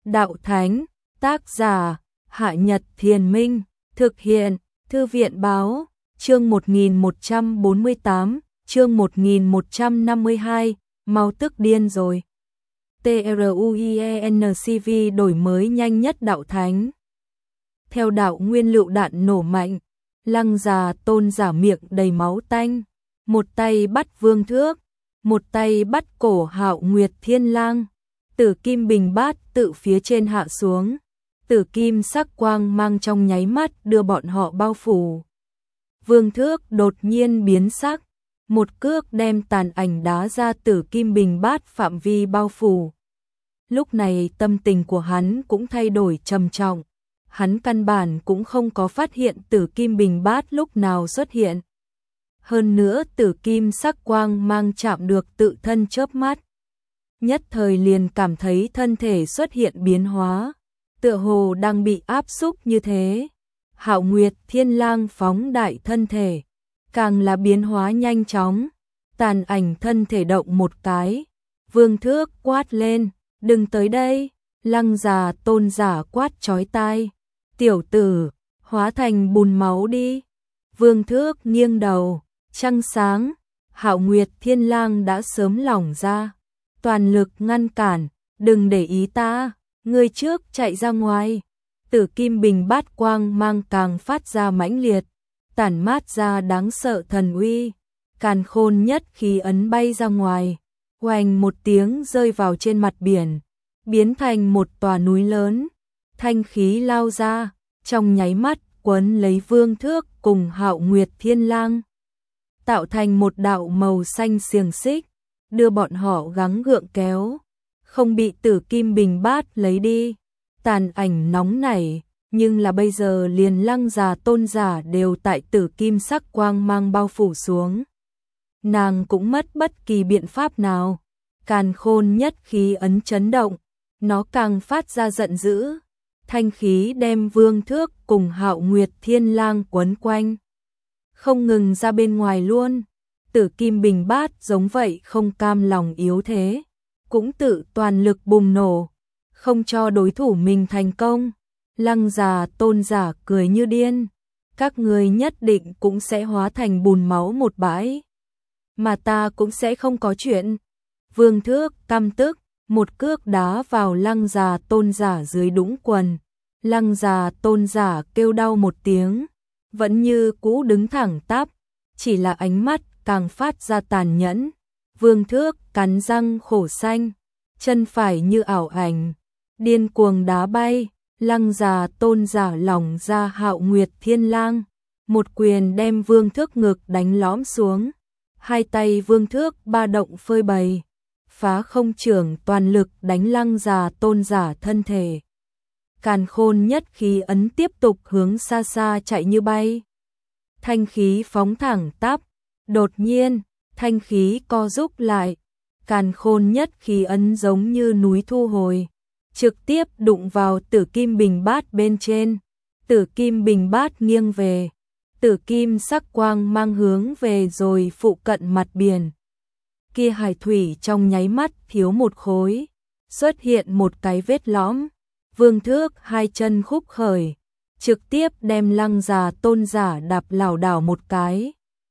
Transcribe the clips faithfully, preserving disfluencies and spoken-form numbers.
Đạo Thánh, tác giả, Hạ Nhật Thiền Minh, thực hiện, Thư viện Báo, chương một nghìn một trăm bốn mươi tám, chương một nghìn một trăm năm mươi hai, mau tức điên rồi. TRUIENCV đổi mới nhanh nhất Đạo Thánh. Theo đạo nguyên lựu đạn nổ mạnh, Lăng Già Tôn Giả miệng đầy máu tanh, một tay bắt Vương Thước, một tay bắt cổ Hạo Nguyệt Thiên Lang. Tử kim bình bát tự phía trên hạ xuống, tử kim sắc quang mang trong nháy mắt đưa bọn họ bao phủ. Vương Thước đột nhiên biến sắc, một cước đem tàn ảnh đá ra tử kim bình bát phạm vi bao phủ. Lúc này tâm tình của hắn cũng thay đổi trầm trọng, hắn căn bản cũng không có phát hiện tử kim bình bát lúc nào xuất hiện. Hơn nữa tử kim sắc quang mang chạm được tự thân chớp mắt, nhất thời liền cảm thấy thân thể xuất hiện biến hóa, tựa hồ đang bị áp xúc như thế. Hạo Nguyệt Thiên Lang phóng đại thân thể, càng là biến hóa nhanh chóng, tàn ảnh thân thể động một cái. Vương Thước quát lên, đừng tới đây. Lăng Già Tôn Giả quát chói tai, tiểu tử, hóa thành bùn máu đi. Vương Thước nghiêng đầu, trăng sáng, Hạo Nguyệt Thiên Lang đã sớm lỏng ra, toàn lực ngăn cản, đừng để ý ta, ngươi trước chạy ra ngoài. Tử kim bình bát quang mang càng phát ra mãnh liệt, tản mát ra đáng sợ thần uy, càn khôn nhất khí ấn bay ra ngoài, oanh một tiếng rơi vào trên mặt biển, biến thành một tòa núi lớn. Thanh khí lao ra, trong nháy mắt quấn lấy Vương Thước cùng Hạo Nguyệt Thiên Lang, tạo thành một đạo màu xanh xiềng xích, đưa bọn họ gắng gượng kéo, không bị tử kim bình bát lấy đi. Tàn ảnh nóng nảy, nhưng là bây giờ liền Lăng Già Tôn Giả đều tại tử kim sắc quang mang bao phủ xuống. Nàng cũng mất bất kỳ biện pháp nào, càn khôn nhất khí ấn chấn động, nó càng phát ra giận dữ, thanh khí đem Vương Thước cùng Hạo Nguyệt Thiên Lang quấn quanh, không ngừng ra bên ngoài luôn. Tử kim bình bát giống vậy không cam lòng yếu thế, cũng tự toàn lực bùng nổ, không cho đối thủ mình thành công. Lăng Già Tôn Giả cười như điên, các người nhất định cũng sẽ hóa thành bùn máu một bãi, mà ta cũng sẽ không có chuyện. Vương Thước căm tức, một cước đá vào Lăng Già Tôn Giả dưới đũng quần. Lăng Già Tôn Giả kêu đau một tiếng, vẫn như cũ đứng thẳng tắp, chỉ là ánh mắt càng phát ra tàn nhẫn. Vương Thước cắn răng khổ xanh, chân phải như ảo ảnh, điên cuồng đá bay. Lăng Già Tôn Giả lỏng ra Hạo Nguyệt Thiên Lang, một quyền đem Vương Thước ngực đánh lõm xuống. Hai tay Vương Thước ba động phơi bày, phá không trưởng toàn lực đánh Lăng Già Tôn Giả thân thể. Càn khôn nhất khí ấn tiếp tục hướng xa xa chạy như bay. Thanh khí phóng thẳng tắp, đột nhiên, thanh khí co rút lại, càn khôn nhất khí ấn giống như núi thu hồi, trực tiếp đụng vào tử kim bình bát bên trên. Tử kim bình bát nghiêng về, tử kim sắc quang mang hướng về rồi phụ cận mặt biển. Kia hải thủy trong nháy mắt thiếu một khối, xuất hiện một cái vết lõm. Vương Thước hai chân khúc khởi, trực tiếp đem Lăng Già Tôn Giả đạp lảo đảo một cái.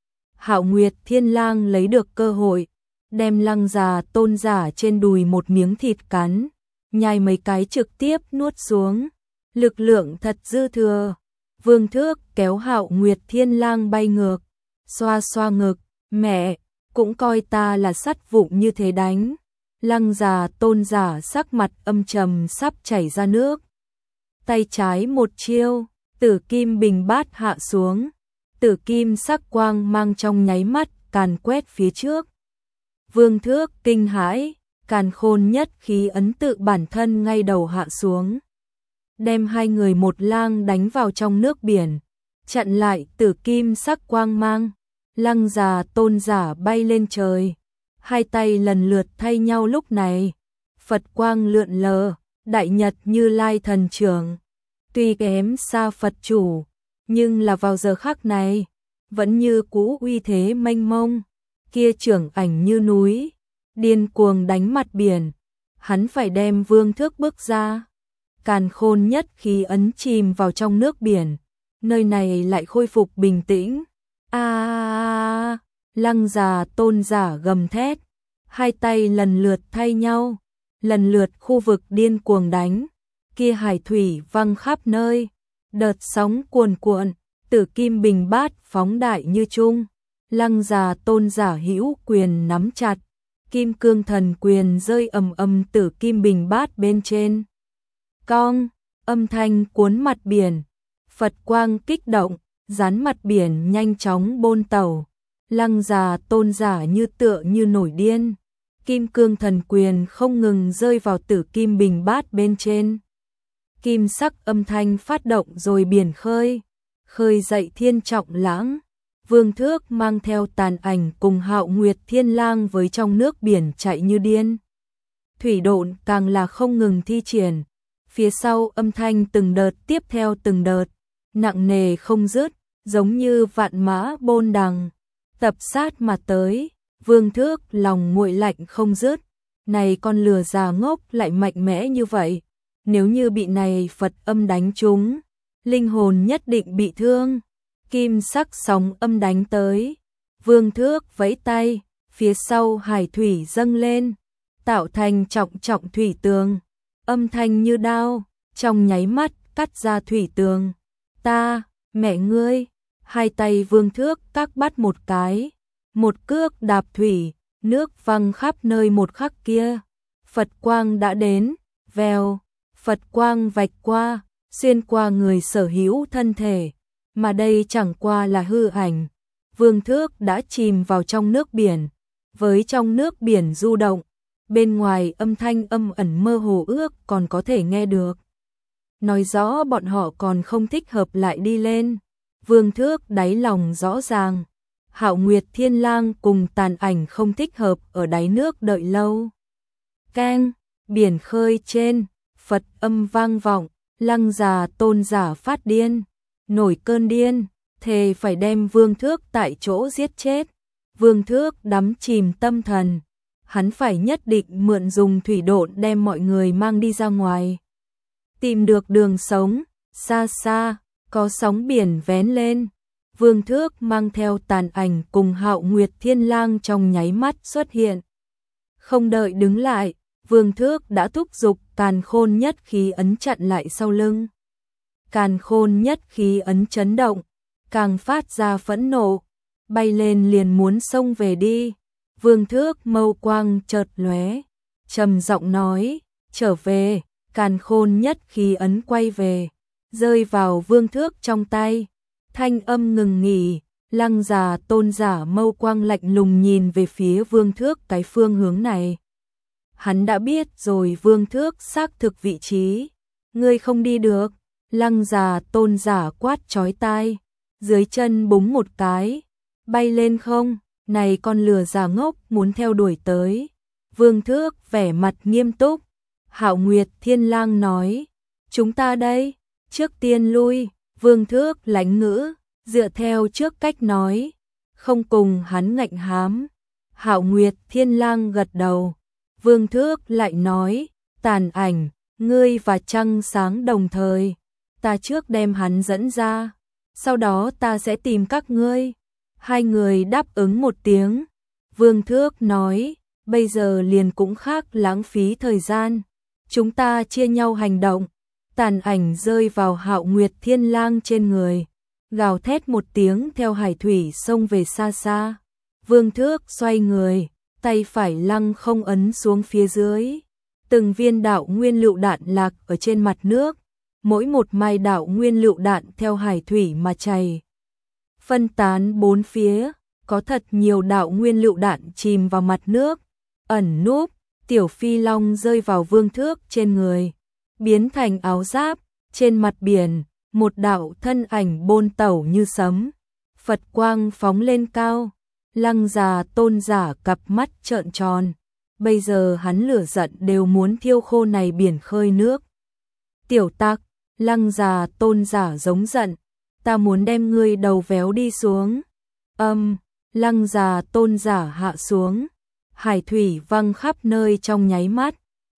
Hạo Nguyệt Thiên Lang lấy được cơ hội, đem Lăng Già Tôn Giả trên đùi một miếng thịt cắn, nhai mấy cái trực tiếp nuốt xuống, lực lượng thật dư thừa. Vương Thước kéo Hạo Nguyệt Thiên Lang bay ngược, xoa xoa ngực, mẹ, cũng coi ta là sắt vụn như thế đánh. Lăng Già Tôn Giả sắc mặt âm trầm sắp chảy ra nước, tay trái một chiêu, tử kim bình bát hạ xuống, tử kim sắc quang mang trong nháy mắt càn quét phía trước. Vương Thước kinh hãi, càn khôn nhất khí ấn tự bản thân ngay đầu hạ xuống, đem hai người một lang đánh vào trong nước biển, chặn lại tử kim sắc quang mang. Lăng Già Tôn Giả bay lên trời, hai tay lần lượt thay nhau lúc này, Phật quang lượn lờ, đại nhật Như Lai thần trưởng, tuy kém xa Phật chủ, nhưng là vào giờ khắc này, vẫn như cũ uy thế mênh mông, kia trưởng ảnh như núi, điên cuồng đánh mặt biển, hắn phải đem Vương Thước bước ra. càn khôn nhất khí ấn chìm vào trong nước biển, nơi này lại khôi phục bình tĩnh. A, à, Lăng già tôn giả gầm thét, hai tay lần lượt thay nhau, lần lượt khu vực điên cuồng đánh, kia hải thủy văng khắp nơi, đợt sóng cuồn cuộn, tử kim bình bát phóng đại như chung. Lăng già tôn giả hữu quyền nắm chặt, kim cương thần quyền rơi ầm ầm tử kim bình bát bên trên. Cong, âm thanh cuốn mặt biển, Phật quang kích động, dán mặt biển nhanh chóng bôn tàu. Lăng già tôn giả như tựa như nổi điên, kim cương thần quyền không ngừng rơi vào tử kim bình bát bên trên. Kim sắc âm thanh phát động rồi biển khơi, khơi dậy thiên trọng lãng. Vương Thước mang theo tàn ảnh cùng Hạo Nguyệt Thiên Lang với trong nước biển chạy như điên. Thủy độn càng là không ngừng thi triển, phía sau âm thanh từng đợt tiếp theo từng đợt, nặng nề không dứt, giống như vạn mã bôn đằng, tập sát mà tới. Vương Thước lòng nguội lạnh không dứt, này con lừa già ngốc lại mạnh mẽ như vậy, nếu như bị này Phật âm đánh trúng, linh hồn nhất định bị thương. Kim sắc sóng âm đánh tới, Vương Thước vẫy tay, phía sau hải thủy dâng lên, tạo thành trọng trọng thủy tường, âm thanh như đao, trong nháy mắt cắt ra thủy tường. Ta, mẹ ngươi, hai tay Vương Thước các bắt một cái, một cước đạp thủy, nước văng khắp nơi một khắc kia. Phật quang đã đến, vèo, Phật quang vạch qua, xuyên qua người sở hữu thân thể. Mà đây chẳng qua là hư ảnh, Vương Thước đã chìm vào trong nước biển, với trong nước biển du động, bên ngoài âm thanh âm ẩn mơ hồ ước còn có thể nghe được. Nói rõ bọn họ còn không thích hợp lại đi lên, Vương Thước đáy lòng rõ ràng, Hạo Nguyệt Thiên Lang cùng tàn ảnh không thích hợp ở đáy nước đợi lâu. Keng, biển khơi trên, Phật âm vang vọng, Lăng già tôn giả phát điên. Nổi cơn điên, thề phải đem Vương Thước tại chỗ giết chết. Vương Thước đắm chìm tâm thần, hắn phải nhất định mượn dùng thủy độn đem mọi người mang đi ra ngoài. Tìm được đường sống, xa xa, có sóng biển vén lên. Vương Thước mang theo tàn ảnh cùng Hạo Nguyệt Thiên Lang trong nháy mắt xuất hiện. Không đợi đứng lại, Vương Thước đã thúc giục càn khôn nhất khí ấn chặn lại sau lưng. Càn khôn nhất khí ấn chấn động, càng phát ra phẫn nộ, bay lên liền muốn xông về đi. Vương Thước mâu quang chợt lóe, trầm giọng nói, trở về. Càn khôn nhất khí ấn quay về, rơi vào Vương Thước trong tay. Thanh âm ngừng nghỉ, Lăng già tôn giả mâu quang lạnh lùng nhìn về phía Vương Thước cái phương hướng này. Hắn đã biết rồi Vương Thước xác thực vị trí, ngươi không đi được. Lăng già tôn giả quát chói tai, dưới chân búng một cái, bay lên không, này con lừa già ngốc muốn theo đuổi tới. Vương Thước vẻ mặt nghiêm túc, Hạo Nguyệt Thiên Lang nói, chúng ta đây, trước tiên lui. Vương Thước lãnh ngữ, dựa theo trước cách nói, không cùng hắn ngạnh hám. Hạo Nguyệt Thiên Lang gật đầu, Vương Thước lại nói, tàn ảnh, ngươi và trăng sáng đồng thời. Ta trước đem hắn dẫn ra, sau đó ta sẽ tìm các ngươi. Hai người đáp ứng một tiếng. Vương Thước nói, bây giờ liền cũng khác lãng phí thời gian. Chúng ta chia nhau hành động. Tàn ảnh rơi vào Hạo Nguyệt Thiên Lang trên người, gào thét một tiếng theo hải thủy xông về xa xa. Vương Thước xoay người, tay phải lăng không ấn xuống phía dưới. Từng viên đạo nguyên lựu đạn lạc ở trên mặt nước. Mỗi một mai đạo nguyên lựu đạn theo hải thủy mà chảy, phân tán bốn phía, có thật nhiều đạo nguyên lựu đạn chìm vào mặt nước, ẩn núp. Tiểu phi long rơi vào Vương Thước trên người, biến thành áo giáp. Trên mặt biển, một đạo thân ảnh bôn tẩu như sấm, Phật quang phóng lên cao. Lăng già tôn giả cặp mắt trợn tròn, bây giờ hắn lửa giận đều muốn thiêu khô này biển khơi nước. Tiểu tặc, Lăng già tôn giả giống giận, ta muốn đem ngươi đầu véo đi xuống. Âm, Lăng già tôn giả hạ xuống, hải thủy văng khắp nơi trong nháy mắt,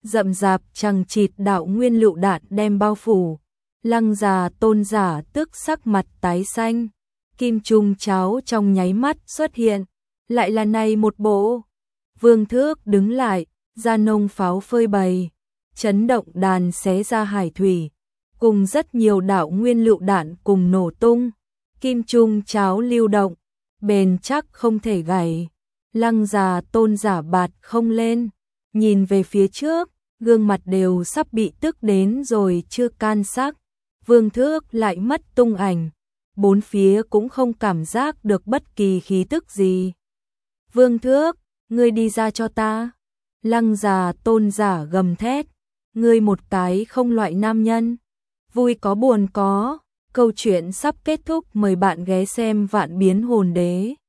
rậm rạp chằng chịt đạo nguyên lựu đạn đem bao phủ. Lăng già tôn giả tức sắc mặt tái xanh, kim trung cháo trong nháy mắt xuất hiện, lại là này một bộ. Vương Thước đứng lại, ra nông pháo phơi bày, chấn động đàn xé ra hải thủy, cùng rất nhiều đạo nguyên lựu đạn cùng nổ tung, kim trung cháo lưu động, bền chắc không thể gãy. Lăng già tôn giả bạt không lên, nhìn về phía trước, gương mặt đều sắp bị tức đến rồi chưa can sắc. Vương Thước lại mất tung ảnh, bốn phía cũng không cảm giác được bất kỳ khí tức gì. Vương Thước, ngươi đi ra cho ta. Lăng già tôn giả gầm thét, ngươi một cái không loại nam nhân. Vui có buồn có, câu chuyện sắp kết thúc, mời bạn ghé xem Vạn Biến Hồn Đế.